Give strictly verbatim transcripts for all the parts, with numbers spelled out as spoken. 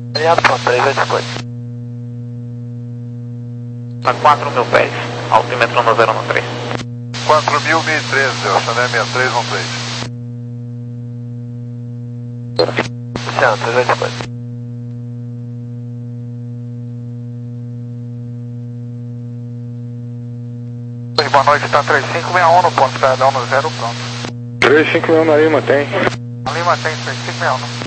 Alinhado, pronto, três oito cinco oito. Tá quatro mil pés, altímetro no zero um três. quatro mil, mil e treze, Chanel sessenta e três um três. Luciano, três oito cinco oito. Boa noite, está três cinco seis um no ponto, perdão, no zero, pronto. três cinco seis um na Lima, tem. Na Lima tem três cinco seis um.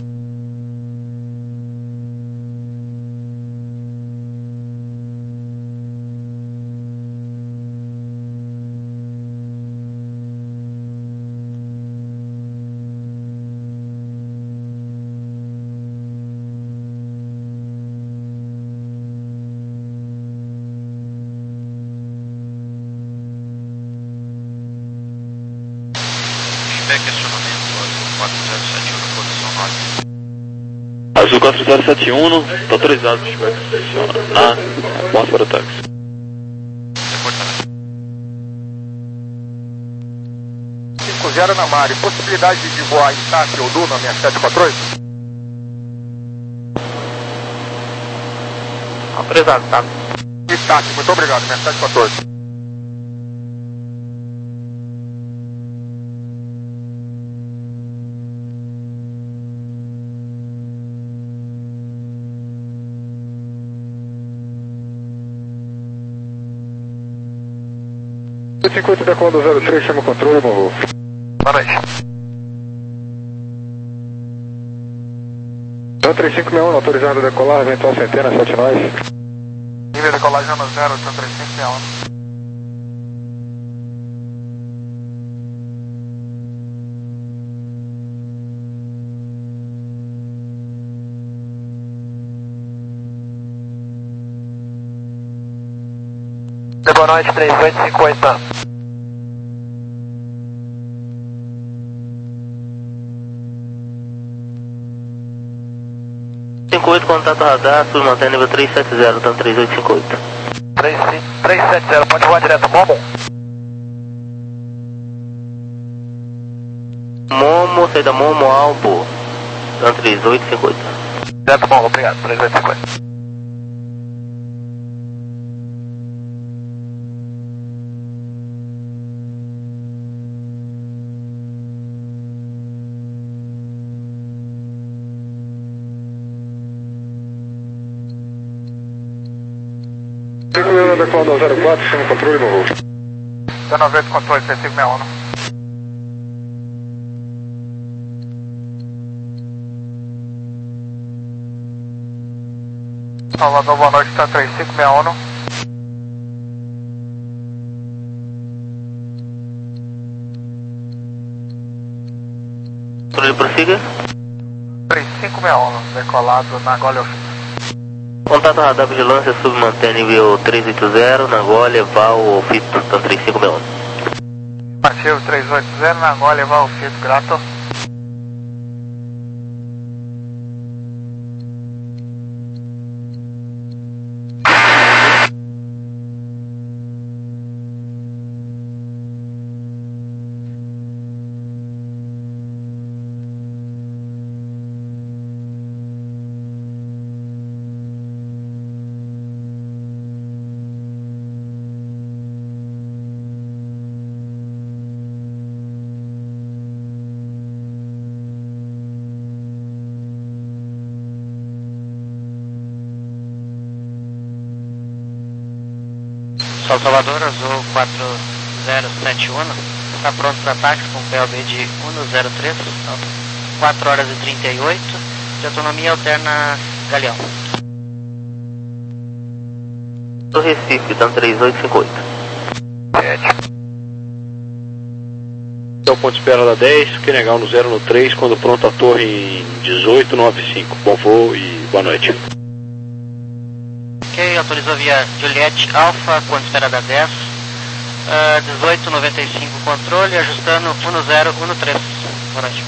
Azul quatro zero sete um, está autorizado o feedback na porta para o táxi. cinco zero na Mari, possibilidade de voar em Tati ou Duna, minha sete quatro oito? Autorizado, tá? Tati, muito obrigado, minha sete quatro oito. cinco oito da Comando zero três, chama o controle, morro. Boa noite. Então três cinco seis um, autorizado a decolar, eventual centena, sete nós. Nível de decolagem no zero, três cinco seis um. Boa noite, três oito cinco oito. cinco oito, contato radar, sul mantém nível três sete zero, então três oito cinco oito. três sete zero, pode voar direto, Momo? Momo, saída Momo, Albo, então três oito cinco oito. Direto, Momo, obrigado, três oito cinco oito. cinco seis um da Comando zero quatro, chama o controle, morro. dezenove oito, controle, três cinco seis um. Salvador, boa noite, está três cinco seis um. Controle, prossiga. três cinco seis um, decolado na Gólea. Contato radar, vigilância, submantém nível três oito zero, na Gólea, Val, Fito, então três cinco seis um. Partiu três oito zero, na Gólea, Val, Fito, grato. Sol Salvador, Azul quatro zero sete um, está pronto para ataque com P L B de um zero três, quatro horas e trinta e oito, de autonomia alterna Galeão. Do Recife, então três oito cinco oito. É o ponto de espera da dez, que negar no zero no três, quando pronto a torre em dezoito nove cinco. Bom voo e boa noite. Ok, autorizou via Juliette Alpha, ponto de espera da dez, uh, dezoito noventa e cinco controle, ajustando um zero um três. Boa noite.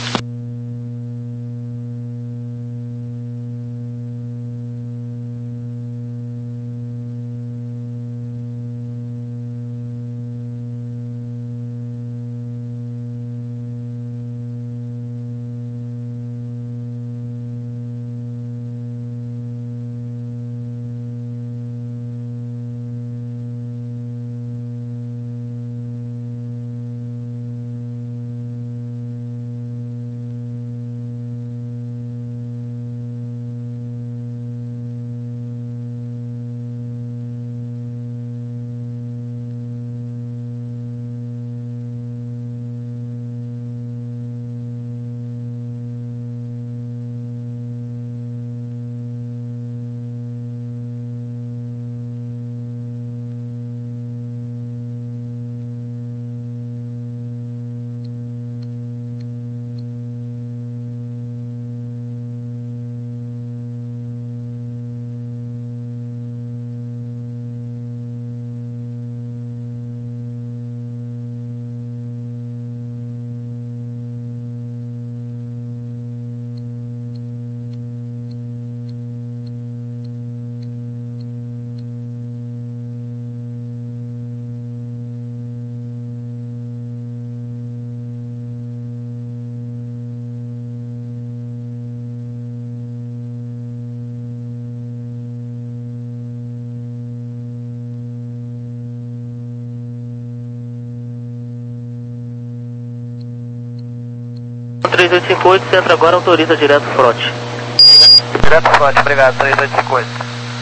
três oito cinco oito, você entra agora, autoriza direto frote. Direto front, obrigado, três oito cinco oito.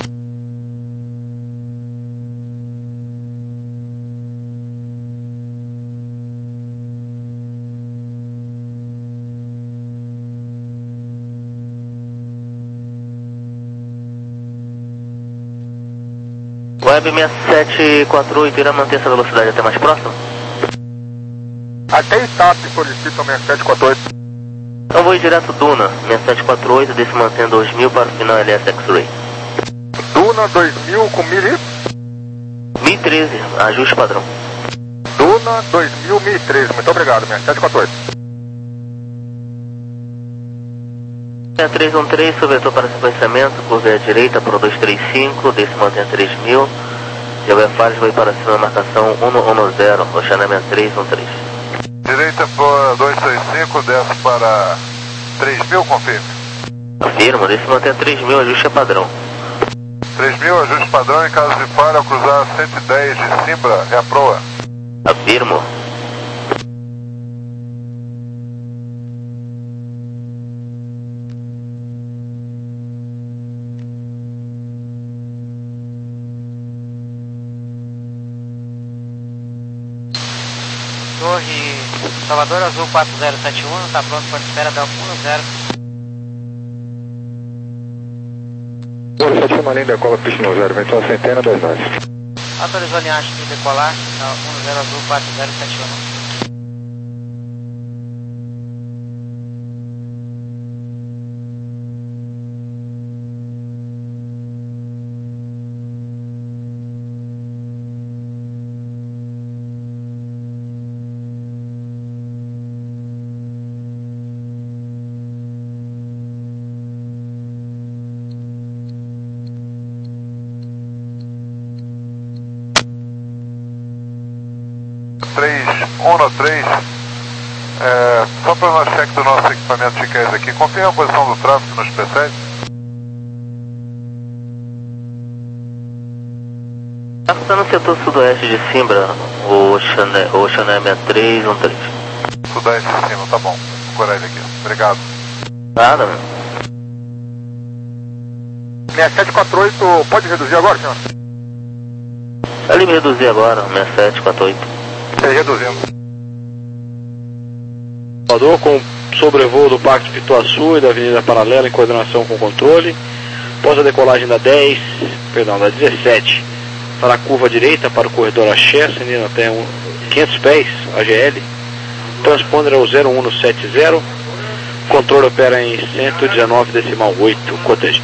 Web seis sete quatro oito, irá manter essa velocidade até mais próximo? Até Itap solicitam seis sete quatro oito. Então vou ir direto Duna, seis sete quatro oito, desse mantendo dois mil para o final L S X-Ray. Duna dois mil com mil e... mil e treze, ajuste padrão. Duna dois mil, mil e treze, muito obrigado, seis sete quatro oito. seis três um três, subvetor para sequenciamento, curva à direita para o dois três cinco, desse mantém três mil. Já o F A R vai para cima, marcação um um zero, Oceané seis três um três. Direita para dois três cinco, desce para três mil, confirme. Afirmo, desse mantém três mil, ajuste é padrão. três mil, ajuste padrão, em caso de falha, ao cruzar cento e dez de Simbra, é a proa. Afirmo. Torre Salvador Azul quatro zero sete um, está pronto para espera da um zero. Torre sete um, linha decola, piste no zero, vem só a centena, dois nove. Autorizou a linhagem de decolar, tá, um zero Azul quatro zero sete um. três um três, é, só para nós check do nosso equipamento de G Q S aqui, confirma a posição do tráfego que nos precede. Está no setor sudoeste de Simbra, o Oceané seis três um três. Sudeste de cima, tá bom, vou procurar ele aqui, obrigado. Nada, meu. seis sete quatro oito, pode reduzir agora, senhor? Ali me reduzir agora, seis sete quatro oito. Reduzindo. Salvador com sobrevoo do Parque de Pituaçu e da Avenida Paralela em coordenação com o controle. Após a decolagem da dez, perdão, da dezessete, para a curva direita para o corredor Axé, ascendendo até um, quinhentos pés, A G L. Transponder é o zero um sete zero. Controle opera em cento e dezenove decimal oito, cotejo.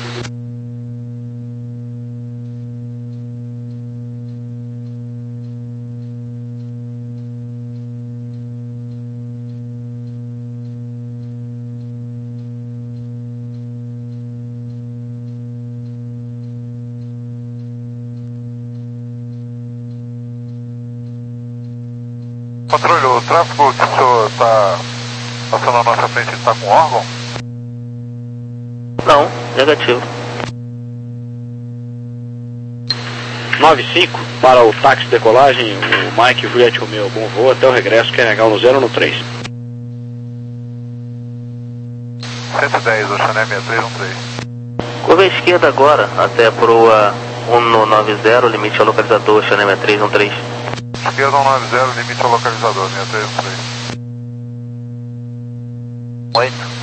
Controle, o tráfego que o senhor está passando na nossa frente está com órgão? Não, negativo. nove cinco para o táxi de decolagem, o Mike Juliette Romeo, bom voo até o regresso, Q N H no zero no três. cento e dez, Oceané seis três um três. Curva à esquerda agora, até a proa um noventa, limite ao localizador, Oceané seis três um três. Esquerda um noventa, limite ao localizador, seis três um três. oito.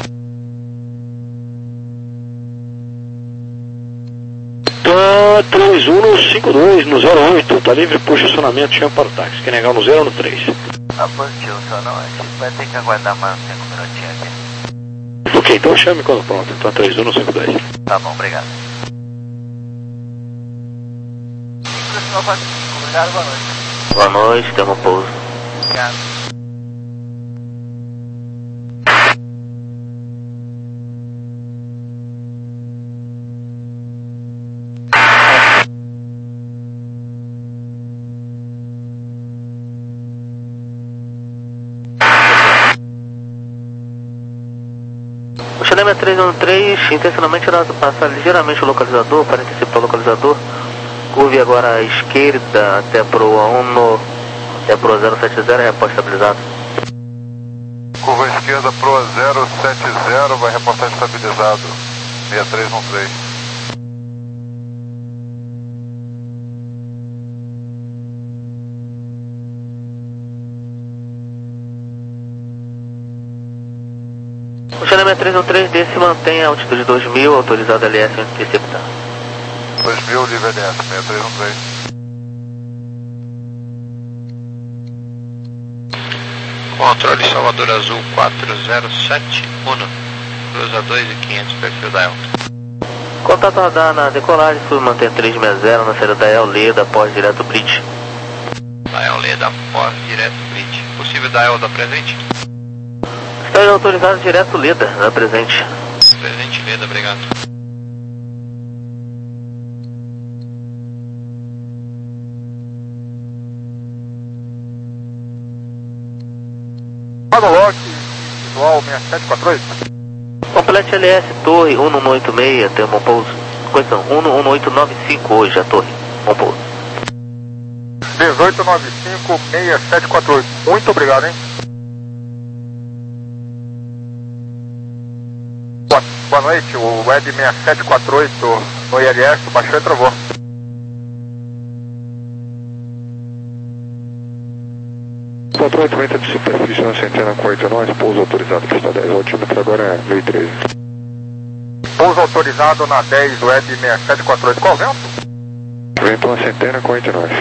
Tá três um cinco dois no zero oito, tá livre por estacionamento, chama para o táxi, Q N H no zero no três. Tá positivo, só não, a gente vai ter que aguardar mais uns cinco minutinhos aqui. Ok, então chame quando pronto, então três um cinco dois. Tá bom, obrigado. Obrigado, boa noite. Boa noite, termo pouso. Obrigado. O Oceané três um três, intencionalmente irá passar ligeiramente o localizador, para interceptar o localizador. Curve agora à esquerda até pro um, até pro zero sete zero, reposto estabilizado. Curva esquerda Proa zero sete zero, vai reportar estabilizado seis três um três. Oceano seis três um três, desse mantém a altitude dois mil, autorizado L S interceptar. dois mil, livre L S, seis três um três. Controle Salvador Azul quatro zero sete um, cruza dois e quinhentos, perfil da E L. Contato radar na decolagem, sul mantém três seis zero, na saída da E L, Leda, pós direto bridge. Da E L Leda, pós direto bridge. Possível da E L da presente? Está autorizado direto Leda, na presente. Presente Leda, obrigado. Panolog, visual seis sete quatro oito. Complete L S, torre um um oito seis, tem um bom pouso. Coisa um um oito nove cinco hoje, a torre. Bom pouso. dezoito nove cinco, seis sete quatro oito. Muito obrigado, hein? Boa, boa noite, o Web seis sete quatro oito no I L S, baixou e travou. quatro oito venta de superfície na centena com oito nove, pouso autorizado pista dez, o altímetro agora é mil e treze. Pouso autorizado na dez, Web seis sete quatro oito, qual vento? Vento na centena com oito nove.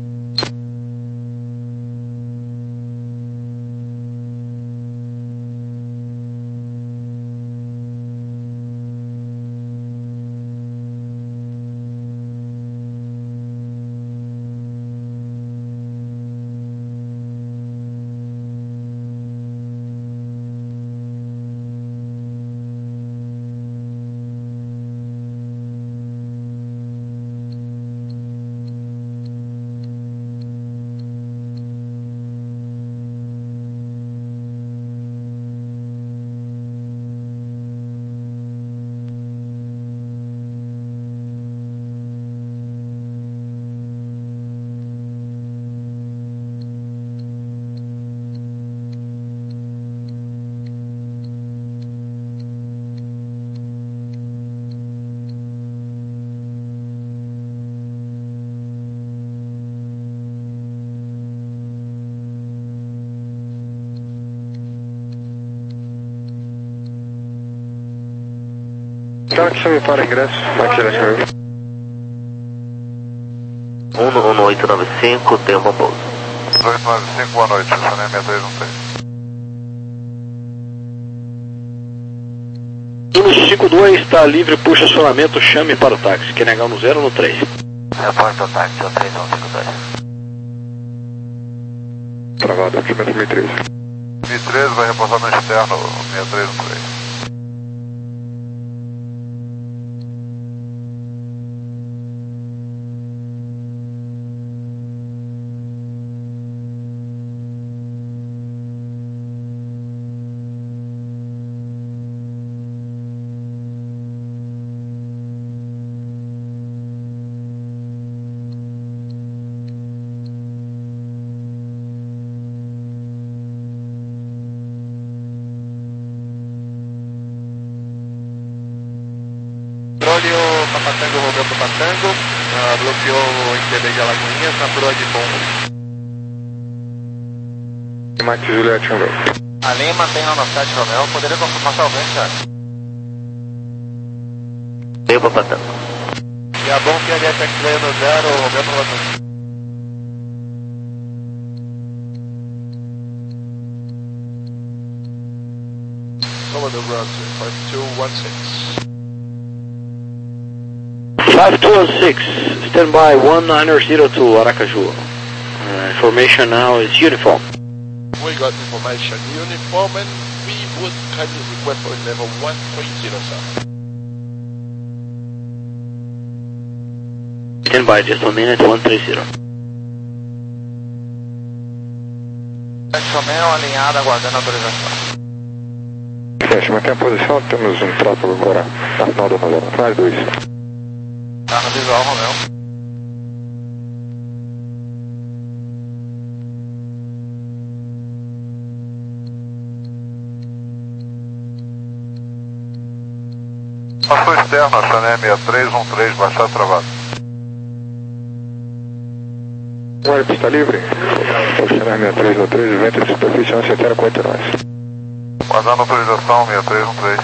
Então que chame para ingresso, aqui na chave. um um oito nove cinco, tem um bom pouso. oito nove cinco, boa noite, Oceano seis três um três. Uno cinco dois está livre, puxa acionamento, chame para o táxi. Quer negar no zero ou no três? Reporta o táxi, é o três um cinco dois. Travado, altímetro mil e treze. mil e treze vai reportar no externo seis três um três. Controle Papatango, Romeu Papatango, uh, bloqueou o I T B de Alagoinhas na proa de Pombo. Mike Juliette Romeu. A linha mantém nove sete Romeu, poderia confirmar seu vento, senhor? Meio Papatango. E a bom que a F X veio no zero, Romeu no outro. Salvador Bronze, five two one six. five two one six, stand by one nine zero two, Aracaju. Uh, information now is uniform. We got information uniform and we would kindly request for level one three zero, sir. Stand by just one minute, one three zero. Romeu alinhado, aguardando a autorização. Fecha, mantém a posição, temos um tráfego agora na final da novela. Mais dois. Tá no visual, Romeu. Passou externo, Chané seis três um três, baixado travado. Olha, pista livre. O Chané seis três um três, vento de superfície onze zero quatro nós. Guardando autorização seis três um três.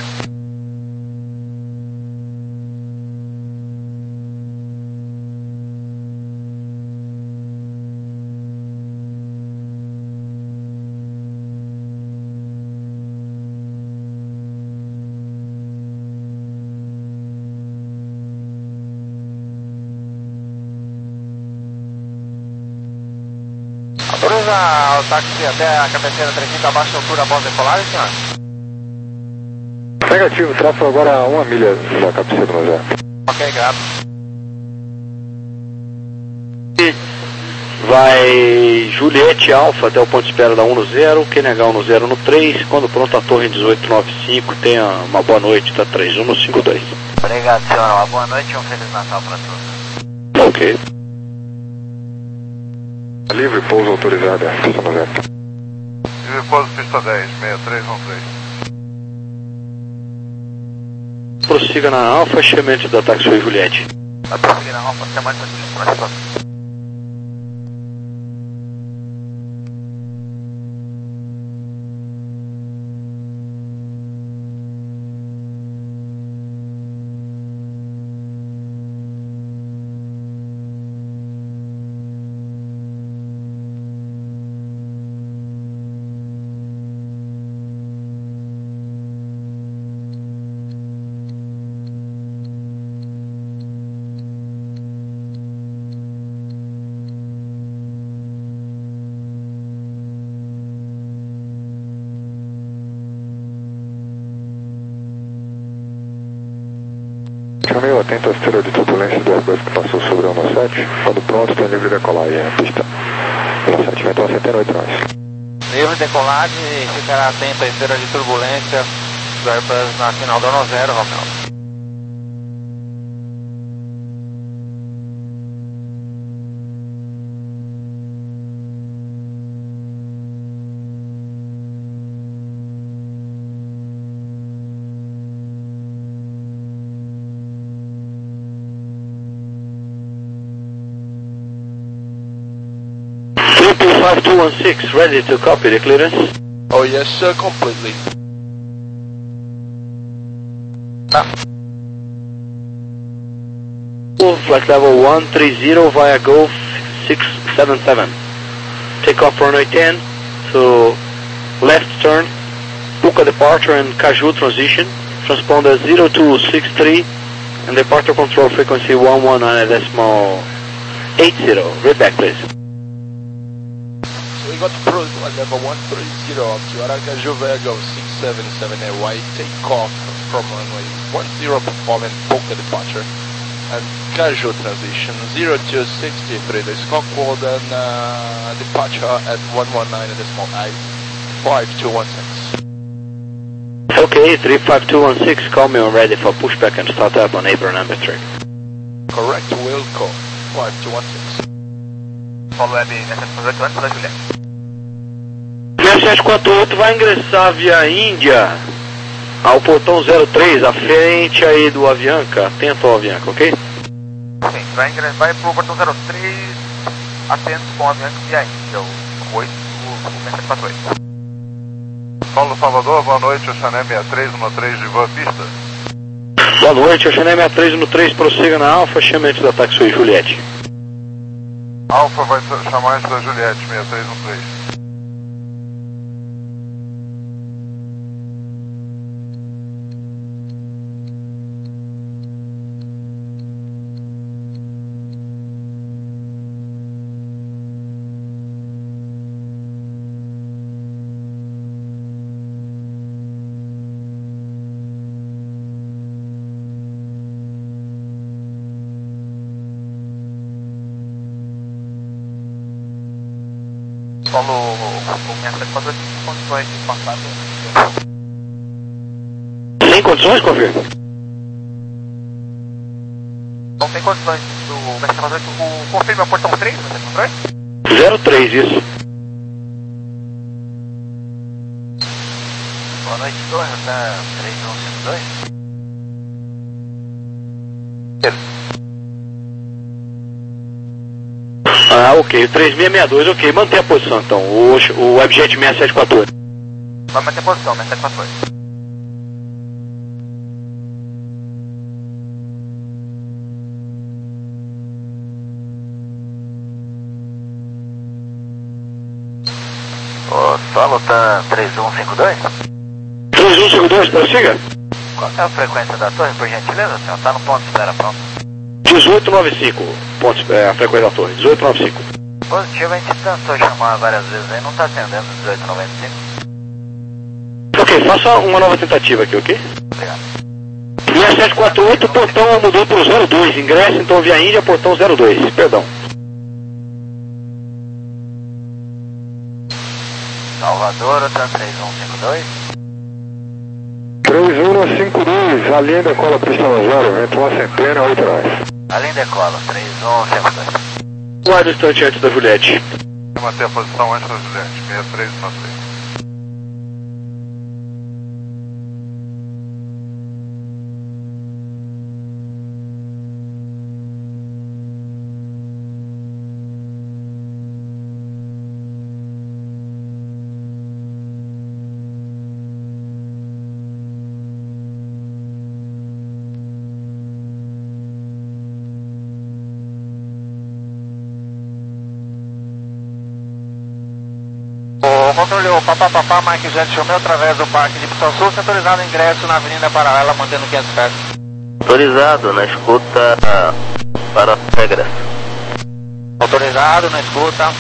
Cruza o táxi até a cabeceira três cinco abaixo da altura após decolagem, senhor? Negativo, tráfego agora a uma milha da cabeceira do zero. Ok, grato. Vai Juliette Alfa até o ponto de espera da um no zero, Q N H um no zero no três, quando pronto a torre em dezoito noventa e cinco, tenha uma boa noite, tá três um no cinco dois. Obrigado, senhor. Uma boa noite e um Feliz Natal para todos. Ok. Livre, pouso autorizado, é, pista no zero. Livre pouso pista dez, seis três um três. Prossiga na Alfa, chamamento da Taxway Juliette. Vai prosseguir na Alfa, chamamento da Juliette. Chamei o atento à esteira de turbulência do Airbus que passou sobre o um sete. Quando pronto, tem livre decolagem, é, pista um sete, vento setenta e oito nós. Livre decolagem e ficará atento à esteira de turbulência do Airbus na final do um zero, Romeu. five two one six, ready to copy the clearance? Oh yes sir, completely. Ah. Flight level one three zero via Golf six seven seven. Take off runway ten to left turn, Puka departure and Caju transition, transponder zero two six three and departure control frequency one one nine decimal eight zero. Read back please. We got approach on level one three zero up to Aracaju via Golf six seven seven A Y, take off from runway one zero performing Puka departure and Caju transition zero two six three, the Squawk and uh, departure at one one nine decimal eight five two one six. Okay, three five two one six, call me when ready for pushback and start up on April number three. Correct, will call five two one six. Paulo Web sete oito antes da Juliette. sete quatro oito vai ingressar via Índia ao portão zero três, à frente aí do Avianca. Atento ao Avianca, ok? Sim, vai, ingressar, vai pro portão zero três, atento com o Avianca via Índia, o oito, o sete quatro oito. Paulo Salvador, boa noite, o Chané seis três um três de boa pista. Boa noite, o Chané seis três um três, prossiga na Alfa, chamamento da Taxway Juliette. Alfa vai chamar antes da Juliette, seis três um três. Paulo, o sete quatro oito tem condições de passar do... Tem condições, confirma? Não tem condições do sete quatro oito, o confirma o portão três, no sete quatro oito? zero três, isso. Boa noite, torre, tá três um cinco dois. Ah, ok. O três seis seis dois, ok. Mantém a posição então. O, o Webjet seis sete quatro oito. Vai manter a posição, seis sete quatro oito. Ô, solo tá três um cinco dois? três um cinco dois, prossiga. Qual é a frequência da torre, por gentileza, senhor? Tá no ponto de espera pronto. dezoito noventa e cinco, pontos, é, a frequência da torre. dezoito noventa e cinco. Positivo, a gente tentou chamar várias vezes aí, não tá atendendo dezoito noventa e cinco. Ok, faça uma nova tentativa aqui, ok? Obrigado. seis sete quatro oito, portão mudou para o zero dois. Ingresso então via Índia, portão zero dois. Perdão. Salvador, outra três um cinco dois. três um cinco dois, a linha decola pista zero, vento uma centena, oito reais. Além decola, três um cinco dois. Guarda o instante antes da Juliette. Manter a posição antes da Juliette, seis três um três. O controle o papapá, Mike Jet Chomeu através do Parque de Pistão Sul, autorizado ingresso na Avenida Paralela, mantendo quinhentos pés. Autorizado na escuta para regras. Autorizado na escuta.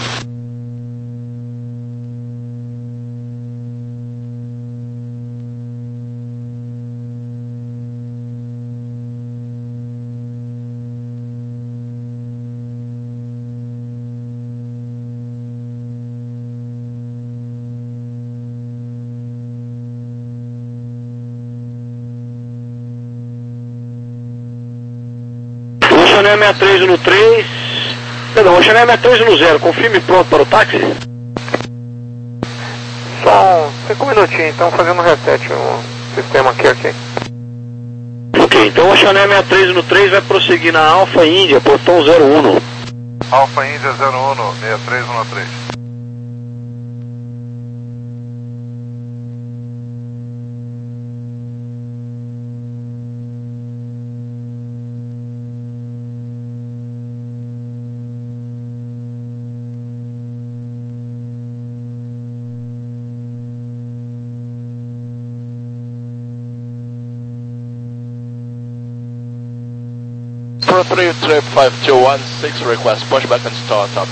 Chanel sessenta e três no três. Perdão, o Chanel sessenta e três no zero. Confirme pronto para o táxi. Só cinco minutinhos, então fazendo um reset no sistema aqui, ok? Ok, então o Chanel sessenta e três no três vai prosseguir na Alfa Índia, portão zero um. Alfa Índia zero um, seis três um três. Pro three trip five two one six request pushback and start up.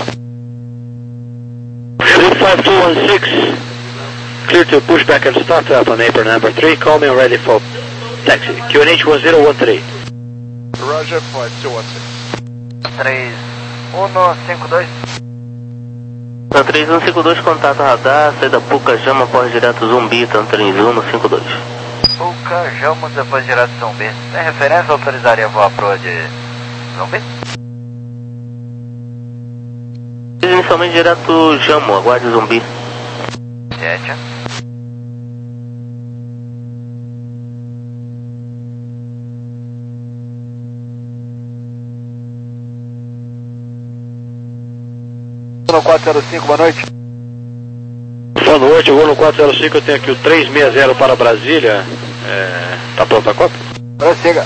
three five two one six, clear to pushback and start up on apron number three, call me ready for taxi, Q N H one zero one three. Roger, five two one six. três um cinco dois. Na três um cinco dois, contato radar, saída Puca Jama, pós direto Zumbi, então três um cinco dois. Puca Jama, depois direto Zumbi. Tem referência, autorizaria voar pro de Zumbi? Inicialmente direto Jamo, aguarde Zumbi. Sete. No quatro zero cinco, boa noite. Boa noite, eu vou no quatro zero cinco, eu tenho aqui o três seis zero para Brasília. É, tá pronto a cópia? Prossiga.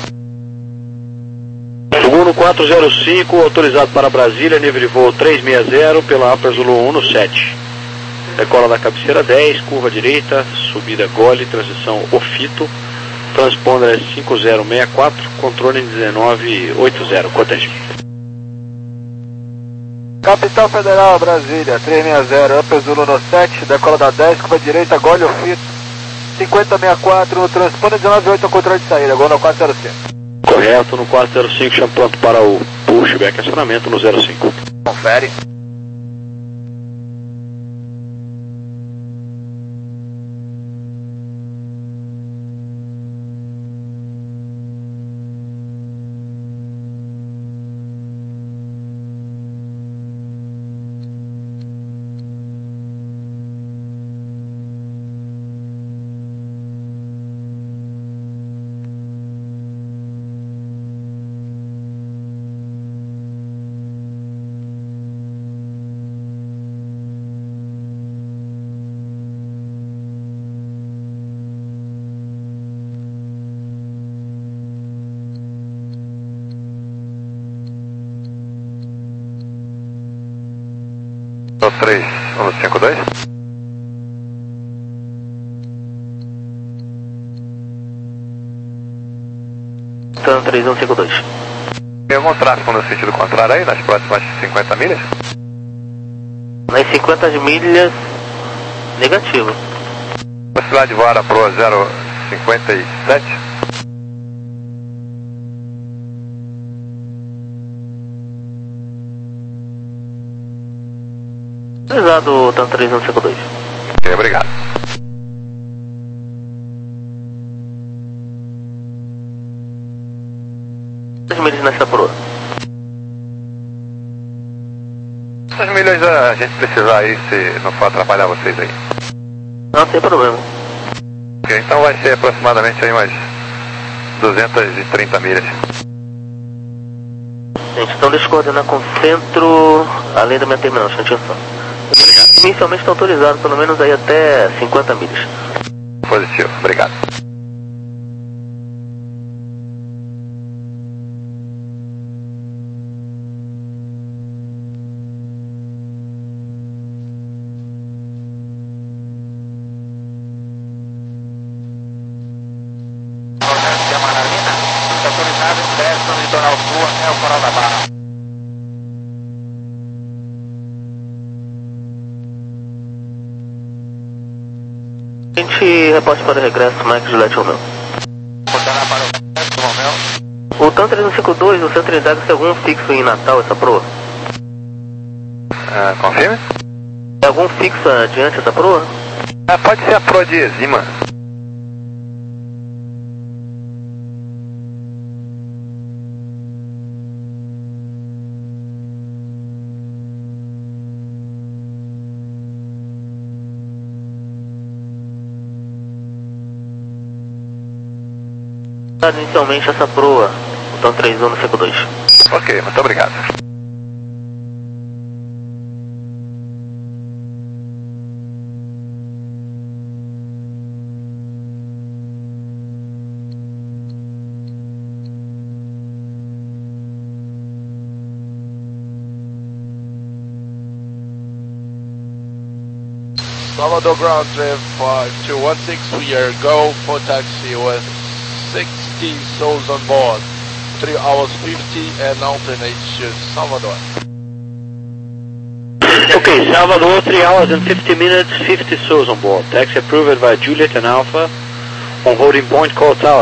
Vou no quatro zero cinco, autorizado para Brasília, nível de voo três seis zero, pela Upper Zulu um no sete. Decola da cabeceira dez, curva direita, subida gole, transição Ofito, transponder cinco zero seis quatro, controle dezenove oitenta, cortejo. Capital Federal, Brasília, três seis zero, Upper Zulu no sete, decola da dez, curva direita, gole Ofito, cinquenta sessenta e quatro, no transponder dezenove oitenta, controle de saída, agora no quatro zero cinco. Correto, no quatro zero cinco, chama pronto para o pushback, acionamento no zero cinco. Confere. três um cinco dois. Tan três um cinco dois. Tem algum tráfego no sentido contrário aí, nas próximas cinquenta milhas? Nas cinquenta milhas, negativo. Velocidade de voar Pro zero cinquenta e sete. Utilizado Tan três um cinco dois. Ok, obrigado. Quantas milhas nessa proa? Essas milhas a gente precisar aí, se não for atrapalhar vocês aí. Não tem problema. Ok, então vai ser aproximadamente aí umas duzentas e trinta milhas. Gente, então deixa eu coordenar com o centro, além da minha terminal, instantinho só. Inicialmente está autorizado pelo menos aí até cinquenta milhas. Positivo, obrigado. Autorizado ingresso no litoral sul até o Coral da Barra. A gente reporte para o regresso, Mike Juliette Romeo. Coordenar para o regresso, Romeo. O Tan três um cinco dois, o centro de tem algum fixo em Natal, essa proa? Ah, confirme? Tem algum fixo adiante essa proa? Ah, pode ser a Pro de Exima. Inicialmente essa proa, o Tan três um cinco dois. Ok, muito obrigado. Salvador ground trip five two one six, we are go for taxi with sixty souls on board, three hours fifty and alternate shift, Salvador. Okay, Salvador, three hours and fifty minutes, fifty souls on board. Taxi approved by Juliet and Alpha on holding point, call tower.